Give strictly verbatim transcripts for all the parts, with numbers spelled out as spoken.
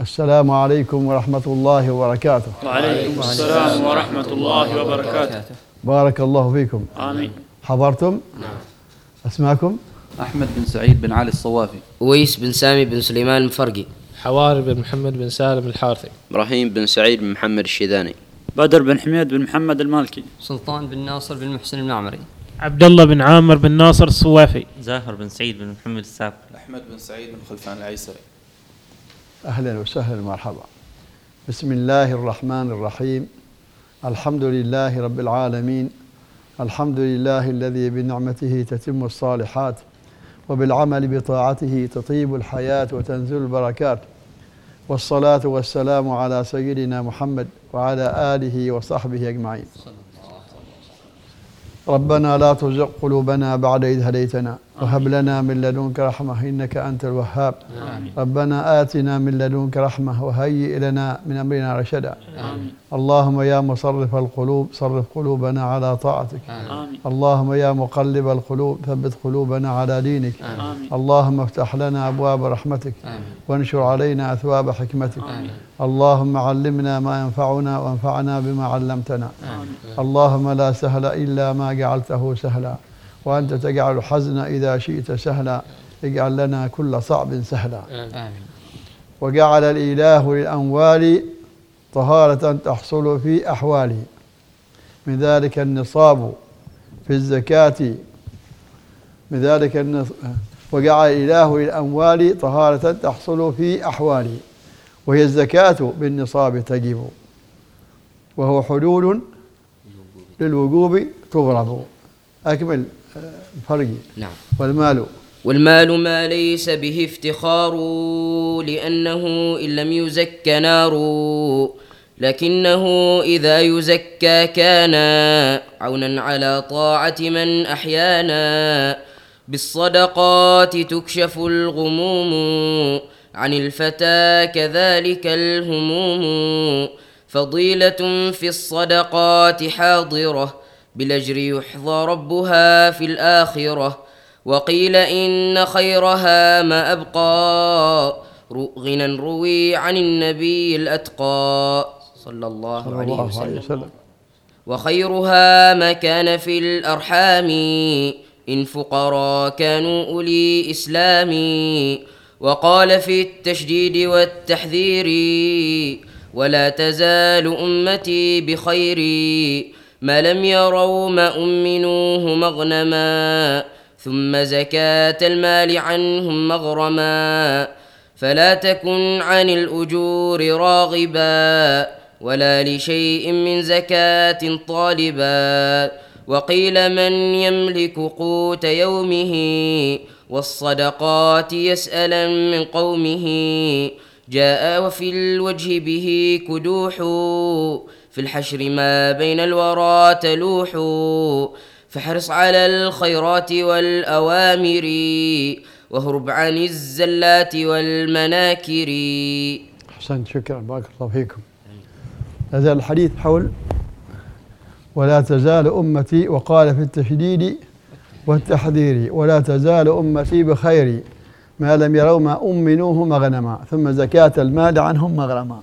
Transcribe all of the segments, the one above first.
السلام عليكم ورحمة الله وبركاته. وعليكم السلام ورحمة الله وبركاته. بارك الله فيكم. آمين. حضرتم؟ نعم. أسماءكم؟ أحمد بن سعيد بن علي الصوافي. ويس بن سامي بن سليمان المفرقي. حواري بن محمد بن سالم الحارثي. إبراهيم بن سعيد بن محمد الشيداني. بدر بن حميد بن محمد المالكي. سلطان بن ناصر بن محسن المعمري. عبد الله بن عامر بن ناصر الصوافي. زاهر بن سعيد بن محمد السابق. أحمد بن سعيد بن خلفان العيسري. أهلا وسهلا ومرحبا. بسم الله الرحمن الرحيم. الحمد لله رب العالمين. الحمد لله الذي بنعمته تتم الصالحات وبالعمل بطاعته تطيب الحياة وتنزل البركات، والصلاة والسلام على سيدنا محمد وعلى آله وصحبه أجمعين. ربنا لا تزغ قلوبنا بعد إذ هديتنا وهب لنا من لدنك رحمة إنك أنت الوهاب. آمين. ربنا آتنا من لدنك رحمة وهيئ لنا من أمرنا رشدا. آمين. اللهم يا مصرف القلوب صرف قلوبنا على طاعتك. آمين. اللهم يا مقلب القلوب ثبت قلوبنا على دينك. آمين. اللهم افتح لنا أبواب رحمتك آمين. وانشر علينا أثواب حكمتك. آمين. اللهم علمنا ما ينفعنا وانفعنا بما علمتنا. آمين. اللهم لا سهل إلا ما جعلته سهلا وأنت تجعل الحزن إذا شئت سهلا، اجعل لنا كل صعب سهلا. آمين. وجعل الإله للأموال طهارة تحصل في أحواله، من ذلك النصاب في الزكاة من ذلك النص... وجعل الإله للأموال طهارة تحصل في أحواله، وهي الزكاة بالنصاب تجب، وهو حلول للوجوب تغرب. أكمل الفرق. نعم. والمال والمال ما ليس به افتخار، لأنه إن لم يزك نار، لكنه إذا يزكى كان عونا على طاعة من أحيانا. بالصدقات تكشف الغموم عن الفتى كذلك الهموم. فضيلة في الصدقات حاضرة بالأجر يحظى ربها في الآخرة. وقيل إن خيرها ما أبقى غنى روي عن النبي الأتقى صلى الله, صلى الله عليه وسلم. وسلم. وخيرها ما كان في الأرحام إن فقراء كانوا أولي إسلام. وقال في التشديد والتحذير ولا تزال أمتي بخير ما لم يروا ما أمنوه مغنما ثم زكاة المال عنهم مغرما. فلا تكن عن الأجور راغبا ولا لشيء من زكاة طالبا. وقيل من يملك قوت يومه والصدقات يسألا من قومه. جاء وفي الوجه به كدوح في الحشر ما بين الورى تلوح. فاحرص على الخيرات والأوامر وهرب عن الزلات والمناكر. أحسنت، شكرا، بارك الله فيكم. هذا الحديث حول ولا تزال أمتي، وقال في التشديد والتحذير ولا تزال أمتي بخير ما لم يروا ما أمنوه مغنما ثم زكاة المال عنهم مغرما.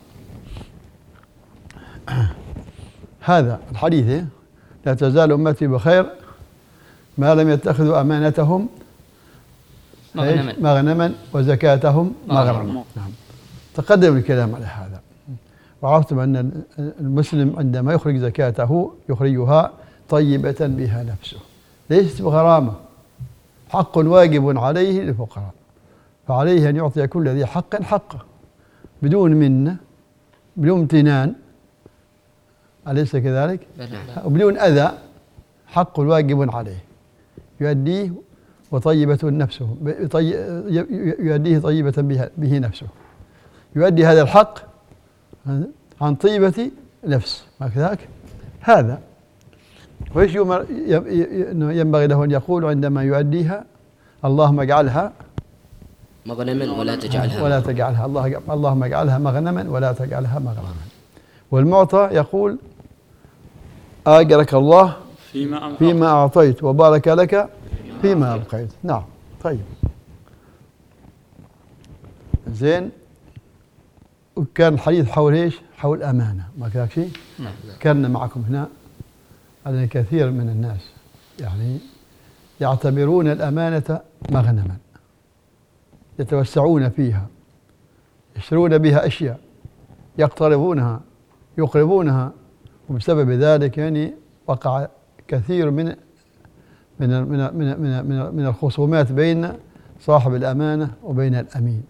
هذا الحديث لا تزال أمتي بخير ما لم يتخذوا أمانتهم مغنما, مغنما وزكاتهم مغرما. نعم. تقدم الكلام على هذا، وعرفتم أن المسلم عندما يخرج زكاته يخرجها طيبة بها نفسه، ليست بغرامة، حق واجب عليه للفقراء، فعليه أن يعطي كل ذي حق حقه بدون منة، بدون امتنان، أليس كذلك؟ وبدون أذى، حق واجب عليه يؤديه وطيبة نفسه، يؤديه طيبة به نفسه، يؤدي هذا الحق عن طيبة نفس، ما كذلك؟ هذا وإيش ينبغي له أن يقول عندما يؤديها؟ اللهم اجعلها مغنما ولا تجعلها ولا تجعلها الله اللهم اجعلها مغنما ولا تجعلها مغرما. والمعطى يقول آجرك الله فيما, فيما أعطيت وبارك لك فيما أبقيت. نعم. طيب زين. وكان الحديث حول ايش؟ حول الأمانة، ما كذاك شيء؟ نعم. ذكرنا معكم هنا أن كثير من الناس يعني يعتبرون الأمانة مغنما يتوسعون فيها، يشترون بها أشياء، يقتربونها، يقربونها، وبسبب ذلك يعني وقع كثير من من من من من, من, من الخصومات بين صاحب الأمانة وبين الأمين.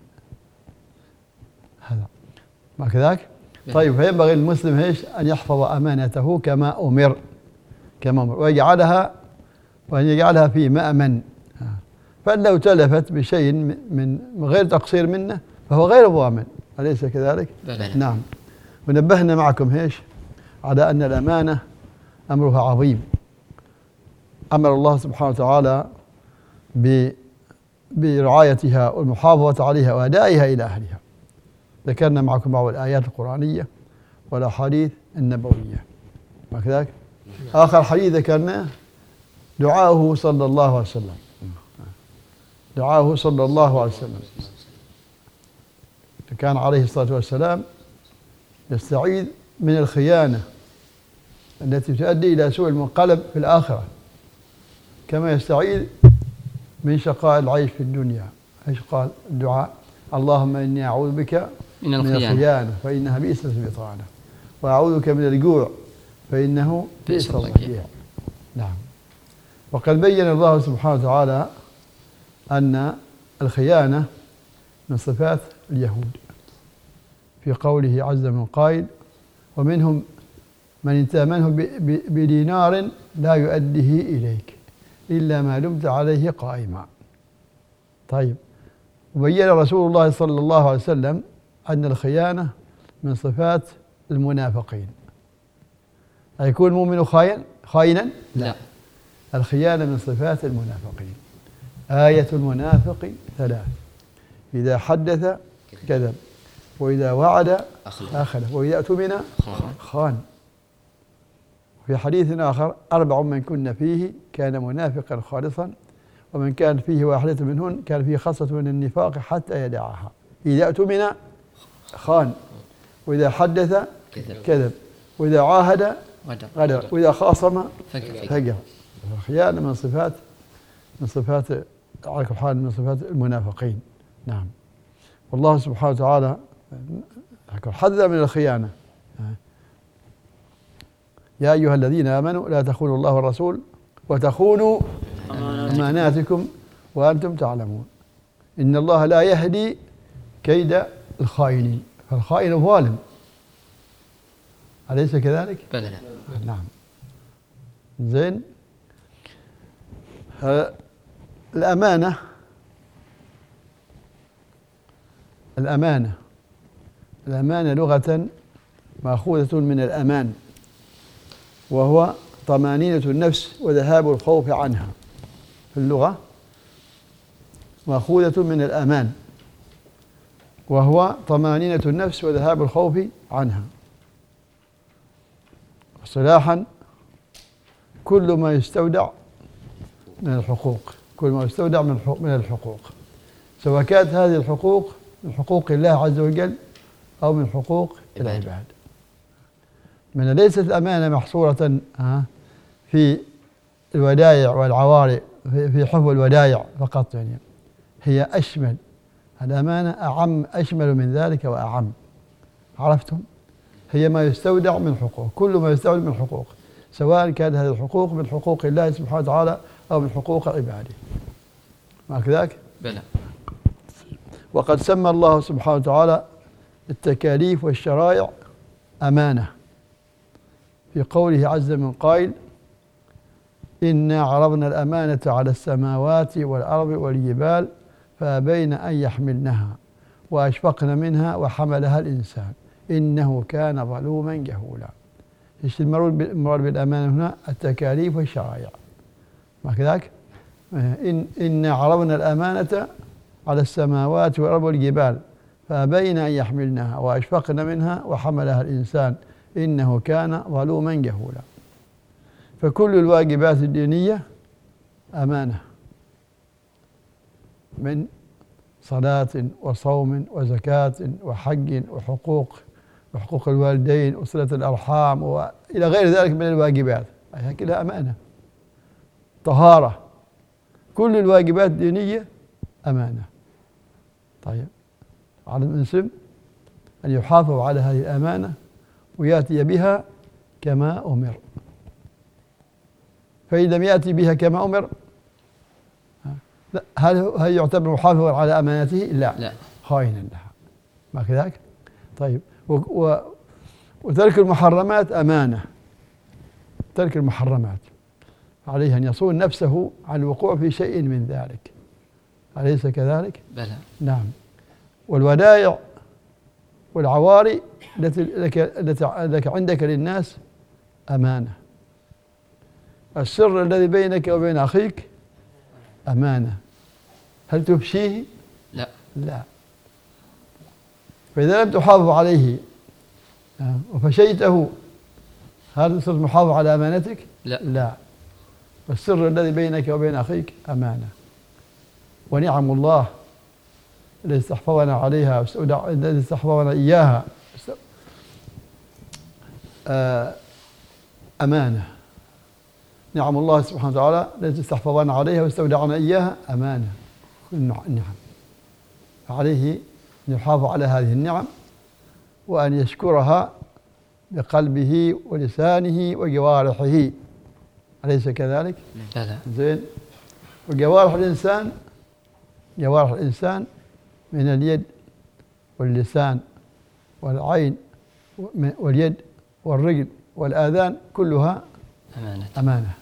هذا ما كذاك؟ طيب، فينبغي المسلم ايش؟ أن يحفظ أمانته كما أمر كما أمر ويجعلها وأن يجعلها في مأمن. فإن لو تلفت بشيء من غير تقصير منه فهو غير ضامن، أليس كذلك؟ بلى. نعم. ونبهنا معكم ايش؟ على أن الأمانة أمرها عظيم. أمر الله سبحانه وتعالى برعايتها والمحافظة عليها وأدائها إلى أهلها. ذكرنا معكم بعض الآيات القرآنية والأحاديث النبوية، ما كذلك؟ آخر حديث ذكرناه دعاؤه صلى الله عليه وسلم، دعاؤه صلى الله عليه وسلم كان عليه الصلاة والسلام يستعيذ من الخيانة التي تؤدي إلى سوء المنقلب في الآخرة، كما يستعيذ من شقاء العيش في الدنيا. ايش قال الدعاء؟ اللهم إني أعوذ بك من الخيانة, من الخيانة فإنها بئس البطانة، وأعوذ بك من الجوع فإنه بئس الضجيع. نعم. وقد بين الله سبحانه وتعالى أن الخيانة من صفات اليهود في قوله عز من قائل ومنهم من إن تأمنه بدينار لا يؤديه إليك إلا ما دمت عليه قائما. طيب، وبين رسول الله صلى الله عليه وسلم أن الخيانة من صفات المنافقين. أيكون المؤمن خائن خائنا؟ لا. الخيانة من صفات المنافقين. آية المنافق ثلاث: إذا حدث كذب، وإذا وعد أخلف، وإذا اؤتمن خان. في حديث آخر: أربع من كن فيه كان منافقا خالصا، ومن كان فيه واحدة منهن كان فيه خاصة من النفاق حتى يدعها. إذا اؤتمن خان، وإذا حدث كذب، وإذا عاهد غدر، وإذا خاصم فجر. الخيانة من صفات من صفات على كل حال من صفات المنافقين. نعم. والله سبحانه وتعالى حذر من الخيانة: يا أيها الذين آمنوا لا تخونوا الله والرسول وتخونوا أماناتكم وأنتم تعلمون إن الله لا يهدي كيد الخائنين. فالخائن ظالم، أليس كذلك؟ بلى. نعم. زين. الأمانة الأمانة الأمانة لغة مأخوذة من الأمان، وهو طمأنينة النفس وذهاب الخوف عنها. في اللغة مأخوذة من الأمان، وهو طمأنينة النفس وذهاب الخوف عنها. اصطلاحا: كل ما يستودع من الحقوق، كل ما يستودع من الحقوق، سواء كانت هذه الحقوق من حقوق الله عز وجل أو من حقوق العباد. من ليست الأمانة محصورة في الودائع والعوارض، في حفظ الودائع فقط، يعني هي أشمل. الأمانة أعم، أشمل من ذلك وأعم. عرفتم؟ هي ما يستودع من حقوق، كل ما يستودع من حقوق، سواء كانت هذه الحقوق من حقوق الله سبحانه وتعالى أو من حقوق عباده. ما كذلك؟ بلى. وقد سمى الله سبحانه وتعالى التكاليف والشرائع أمانة في قوله عز من قائل: إنا عرضنا الأمانة على السماوات والأرض والجبال فأبين أن يحملنها وأشفقن منها وحملها الإنسان إنه كان ظلوما جهولا. إيش المراد بالأمانة هنا؟ التكاليف والشرائع. ما كذلك؟ إن إنا عرضنا الأمانة على السماوات والأرض والجبال فأبين أن يحملنها وأشفقن منها وحملها الإنسان إنه كان ظلوما جهولا. فكل الواجبات الدينية أمانة، من صلاة وصوم وزكاة وحج وحقوق وحقوق الوالدين وصلة الأرحام وإلى غير ذلك من الواجبات، هي كلها أمانة. طهارة، كل الواجبات الدينية أمانة. طيب، على المسلم أن يحافظ على هذه الأمانة ويأتي بها كما أمر، فإن لم يأتي بها كما أمر هل هل يعتبر محافظا على أمانته؟ لا, لا. خائنا لها، ما كذلك؟ طيب، و و وترك المحرمات أمانة. ترك المحرمات عليه أن يصون نفسه عن الوقوع في شيء من ذلك، أليس كذلك؟ بلى. نعم. والودائع والعواري التي لك عندك للناس أمانة. السر الذي بينك وبين أخيك أمانة، هل تفشيه؟ لا. لا. فإذا لم تحافظ عليه وفشيته هل تصير محافظ على أمانتك؟ لا. لا. السر الذي بينك وبين أخيك أمانة. ونعم الله الذي استحفظنا عليها الذي استحفظنا إياها أمانة. نعم الله سبحانه وتعالى التي استحفظنا عليها واستودعنا إياها أمانة. نعم، فعليه أن يحافظ على هذه النعم وأن يشكرها بقلبه ولسانه وجوارحه، أليس كذلك؟ لا لا. زين. وجوارح الإنسان، جوارح الإنسان من اليد واللسان والعين واليد والرجل والآذان كلها أمانة. أمانة،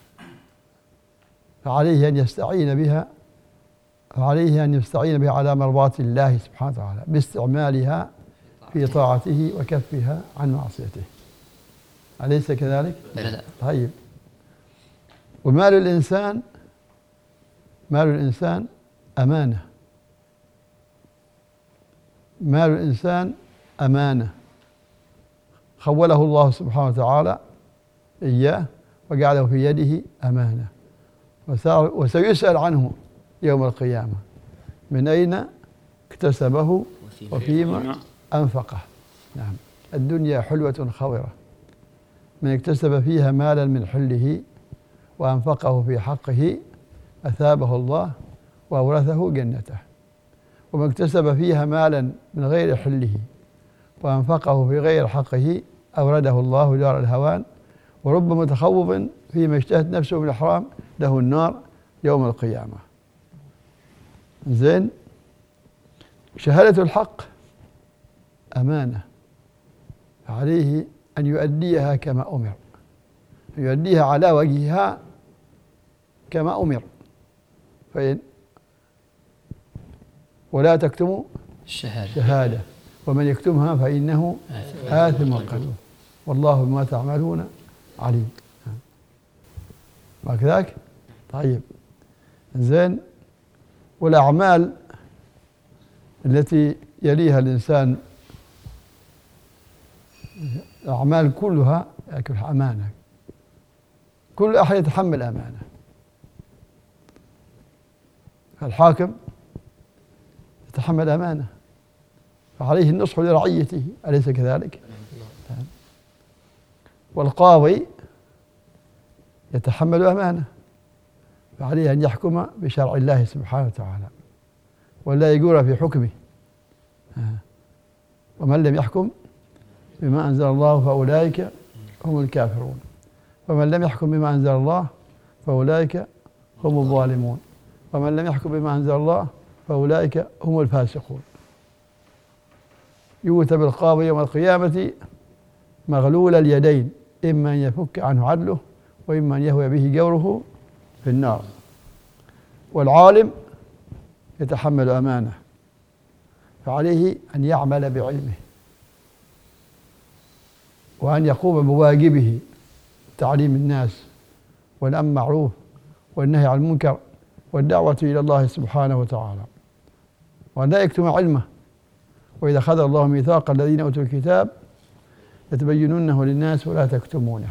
فعليه أن يستعين بها فعليه أن يستعين بها على مرضاة الله سبحانه وتعالى باستعمالها في طاعته وكفها عن معصيته، أليس كذلك؟ لا. طيب، ومال الإنسان مال الإنسان أمانة. مال الإنسان أمانة خوله الله سبحانه وتعالى إياه وجعله في يده أمانة، وسيسأل عنه يوم القيامة من أين اكتسبه وفيما أنفقه. نعم. الدنيا حلوة خضرة، من اكتسب فيها مالا من حله وأنفقه في حقه أثابه الله وأورثه جنته، ومن اكتسب فيها مالا من غير حله وأنفقه في غير حقه أورده الله دار الهوان، ورب متخوف فيما اشتهت نفسه من الحرام له النار يوم القيامة. زين. شهادة الحق أمانة، عليه أن يؤديها كما أمر، يؤديها على وجهها كما أمر، فإن ولا تكتموا الشهادة شهادة ومن يكتمها فإنه آثم قلبه والله بما تعملون عليم. وكذلك. طيب، زين. والأعمال التي يليها الإنسان الأعمال كلها أمانة، كل أحد يتحمل أمانة. الحاكم يتحمل أمانة فعليه النصح لرعيته، أليس كذلك؟ والقاضي يتحمل أمانة فعليه أن يحكم بشرع الله سبحانه وتعالى ولا يجور في حكمه، ومن لم يحكم بما أنزل الله فأولئك هم الكافرون، ومن لم يحكم بما أنزل الله فأولئك هم الظالمون، ومن لم يحكم بما أنزل الله فأولئك هم الفاسقون. يؤتى بالقاضي يوم القيامة مغلول اليدين، إما أن يفك عنه عدله وإما أن يهوي به جوره في النار. والعالم يتحمل أمانة فعليه أن يعمل بعلمه وأن يقوم بواجبه، تعليم الناس والأمر بالمعروف والنهي عن المنكر والدعوة إلى الله سبحانه وتعالى، وأن لا يكتم علمه. وإذا أخذ الله ميثاق الذين أوتوا الكتاب لتبيننه للناس ولا تكتمونه.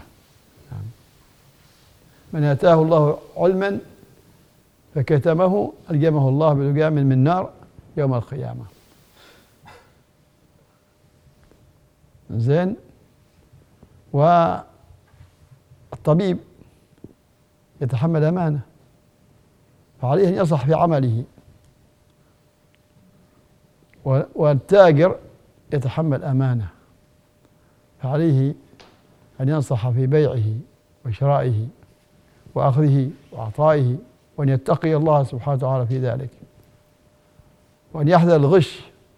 من آتاه الله علما فكتمه ألجمه الله بلجام من نار يوم القيامة. زين. والطبيب يتحمل أمانة، فعليه أن يصح في عمله، والتاجر يتحمل أمانة، فعليه أن ينصح في بيعه وشرائه وأخذه وإعطائه، وأن يتقي الله سبحانه وتعالى في ذلك، وأن يحذر الغش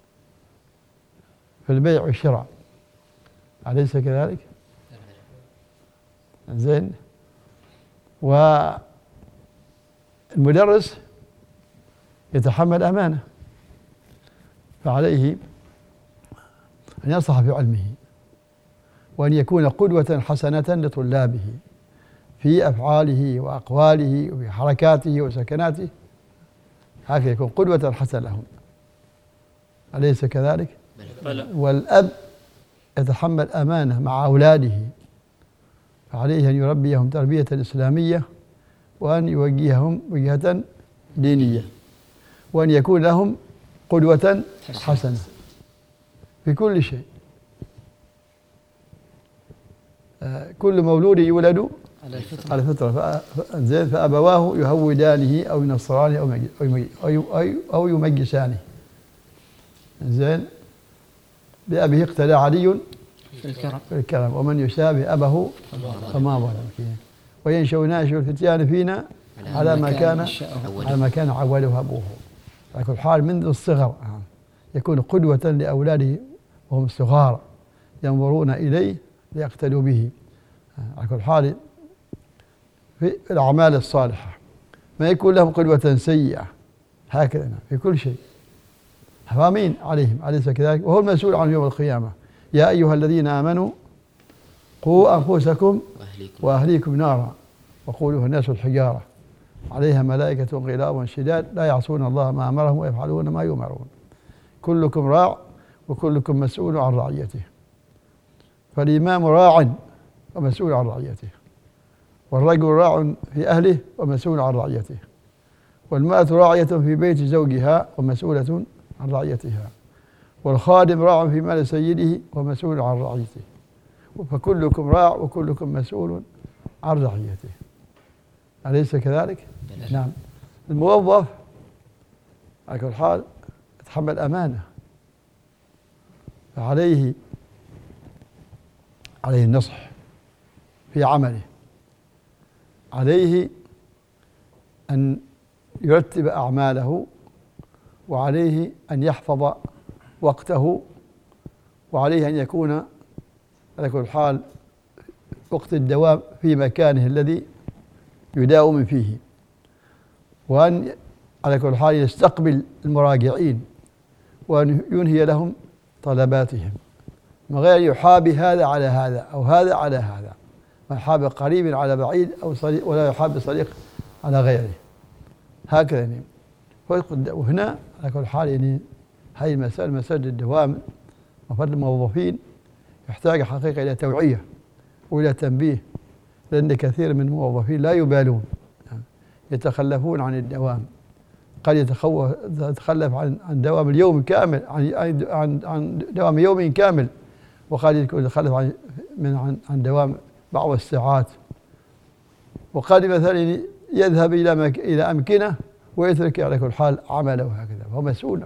في البيع والشراء، أليس كذلك؟ زين. والمدرس يتحمل أمانة، فعليه أن ينصح في علمه، وأن يكون قدوة حسنة لطلابه في أفعاله وأقواله وفي حركاته وسكناته، هكذا يكون قدوة حسنة لهم، أليس كذلك؟ بلى. والأب يتحمل أمانة مع أولاده، فعليه أن يربيهم تربية إسلامية، وأن يوجههم وجهة دينية، وأن يكون لهم قدوة حسنة في كل شيء. آه كل مولود يولد على الفطرة، زين، فأبواه يهودانه أو ينصرانه أو أو أو يمجسانه. زين. بأبيه اقتدى علي في الكرم في الكرم، ومن يشابه أبه فما ظلم فيه، وينشأ ناشئ الفتيان فينا على ما كان على ما كان عوله أبوه. على كل حال منذ الصغر يكون قدوة لأولاده وهم صغار، ينظرون إليه ليقتدوا به. على كل حال في الأعمال الصالحة ما يكون لهم قدوة سيئة، هكذا في كل شيء. فامين عليهم، أليس كذلك؟ وهو المسؤول عن يوم القيامة. يا أيها الذين آمنوا قوا أنفسكم وأهليكم نارا وقودها الناس الحجارة عليها ملائكة غلاظ شداد لا يعصون الله ما أمرهم ويفعلون ما يؤمرون. كلكم راع وكلكم مسؤول عن رعيته، فالإمام راع ومسؤول عن رعيته، والرجل راع في أهله ومسؤول عن رعيته، والمرأة راعية في بيت زوجها ومسؤولة عن رعيتها، والخادم راع في مال سيده ومسؤول عن رعيته، فكلكم راع وكلكم مسؤول عن رعيته، أليس كذلك؟ نعم. الموظف على كل حال يتحمل أمانة، فعليه عليه النصح في عمله، عليه أن يرتب أعماله، وعليه أن يحفظ وقته، وعليه أن يكون على كل حال وقت الدوام في مكانه الذي يداوم فيه، وأن على كل حال يستقبل المراجعين وأن ينهي لهم طلباتهم، من غير يحابي هذا على هذا أو هذا على هذا، ما يحاب قريب على بعيد أو صديق، ولا يحاب صديق على غيره، هكذا يعني. وهنا على كل حال يعني هذه المسألة مسألة الدوام وفضل الموظفين يحتاج حقيقة إلى توعية وإلى تنبيه، لأن كثير من الموظفين لا يبالون، يتخلفون عن الدوام، قد يتخلف عن عن دوام اليوم كامل، عن عن عن دوام يوم كامل، وقد يتخلف عن من عن عن دوام بعض الساعات، وقد مثلا يذهب إلى إلى أمكنة ويترك على كل حال عمله هكذا، فهو مسؤول.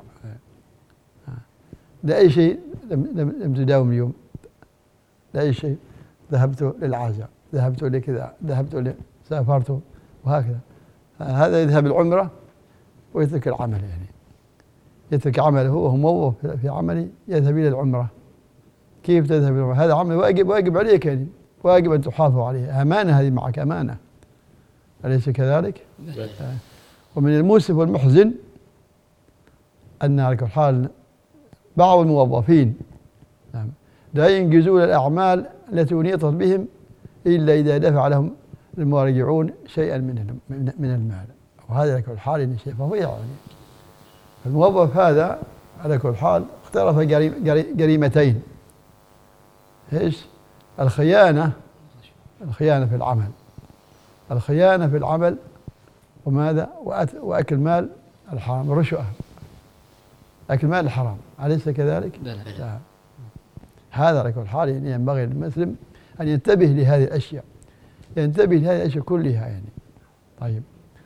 لأي شيء لم لم تداوم اليوم، لأي شيء، ذهبت للعزاء، ذهبت لكذا، ذهبت سافرت، وهكذا. هذا يذهب العمرة ويترك العمل، يعني يترك عمله وهو موظف في عمله يذهب إلى العمرة. كيف تذهب إلى العمرة؟ هذا عمل واجب، واجب عليك، يعني واجب أن تحافظ عليه، أمانة هذه معك، أمانة، أليس كذلك؟ ومن المؤسف والمحزن أن على كل حال بعض الموظفين لا ينجزون الأعمال التي أنيطت بهم إلا إذا دفع لهم المراجعون شيئا من من المال، وهذا على كل حال شيء فظيع. يعني الموظف هذا على كل حال اقترف جريمتين. ايش؟ الخيانة، الخيانة في العمل، الخيانة في العمل، وماذا؟ وأكل مال الحرام، الرشوة، أكل مال حرام، أليس كذلك؟ بلى. لا. هذا على كل حال يعني ينبغي للمسلم أن ينتبه لهذه الأشياء، ينتبه لهذه الأشياء كلها يعني. طيب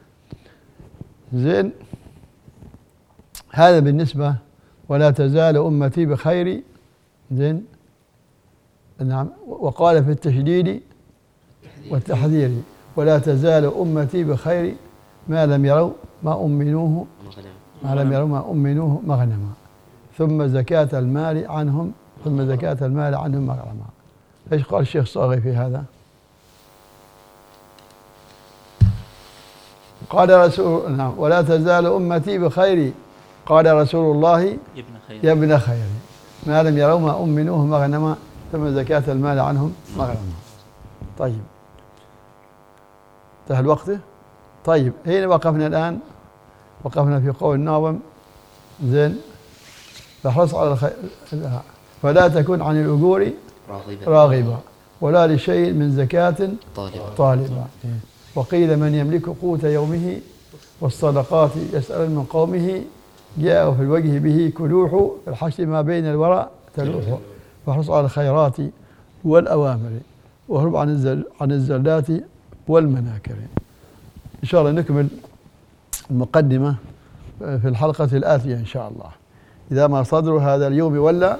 زين، هذا بالنسبة ولا تزال أمتي بخير. زين، نعم. وقال في التشديد والتحذير ولا تزال أمتي بخير ما لم يروا ما أمنوه ما لم يروا ما أمنوه مغنما ثم زكاة المال عنهم ثم زكاة المال عنهم مغرما. ايش قال الشيخ الصاغي في هذا؟ قال رسول نعم ولا تزال أمتي بخير، قال رسول الله يا ابن خير ما لم يروا ما أمنوه مغنما ثم زكاة المال عنهم مغرما. طيب انتهى الوقت. طيب هنا وقفنا الآن، وقفنا في قول الناظم. زين، فحرص على الخير فلا تكن عن الأجور راغبا ولا لشيء من زكاة طالبا. وقيل من يملك قوت يومه والصدقات يسأل من قومه جاء في الوجه به كلوح في الحشر ما بين الورى تلوح. فحرص على الخيرات والأوامر وهرب عن الزل عن الزلات والمناكر. إن شاء الله نكمل المقدمة في الحلقة الآتية إن شاء الله، إذا ما صدر هذا اليوم ولا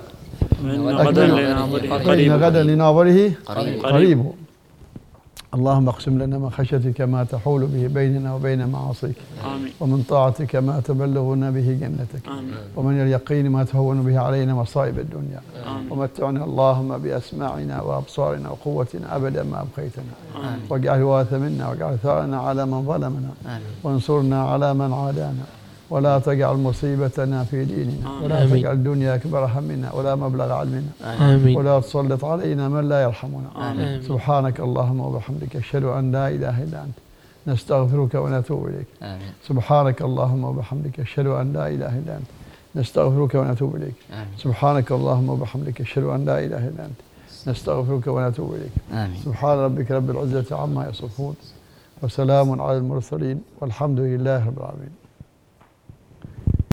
إن غدا لناظره قريب, قريب. اللهم اقسم لنا من خشيتك ما تحول به بيننا وبين معاصيك، ومن طاعتك ما تبلغنا به جنتك، ومن اليقين ما تهون به علينا مصائب الدنيا، ومتعنا اللهم بأسماعنا وأبصارنا وقوتنا أبدا ما أبقيتنا، واجعل الوارث منا واجعل ثارنا على من ظلمنا، وانصرنا على من عادانا، ولا تجعل مصيبتنا في ديننا، ولا آمين. تجعل الدنيا أكبر همنا ولا مبلغ علمنا، آمين. ولا تسلط علينا من لا يرحمنا، آمين. سبحانك اللهم وبحمدك أشهد أن لا إله إلا أنت نستغفرك ونتوب إليك. آمين. سبحانك اللهم وبحمدك أشهد أن لا إله إلا أنت نستغفرك ونتوب إليك. آمين. سبحانك اللهم وبحمدك أشهد أن لا إله إلا أنت نستغفرك ونتوب إليك. آمين. سبحان ربك رب العزة عما يصفون وسلام على المرسلين والحمد لله رب العالمين.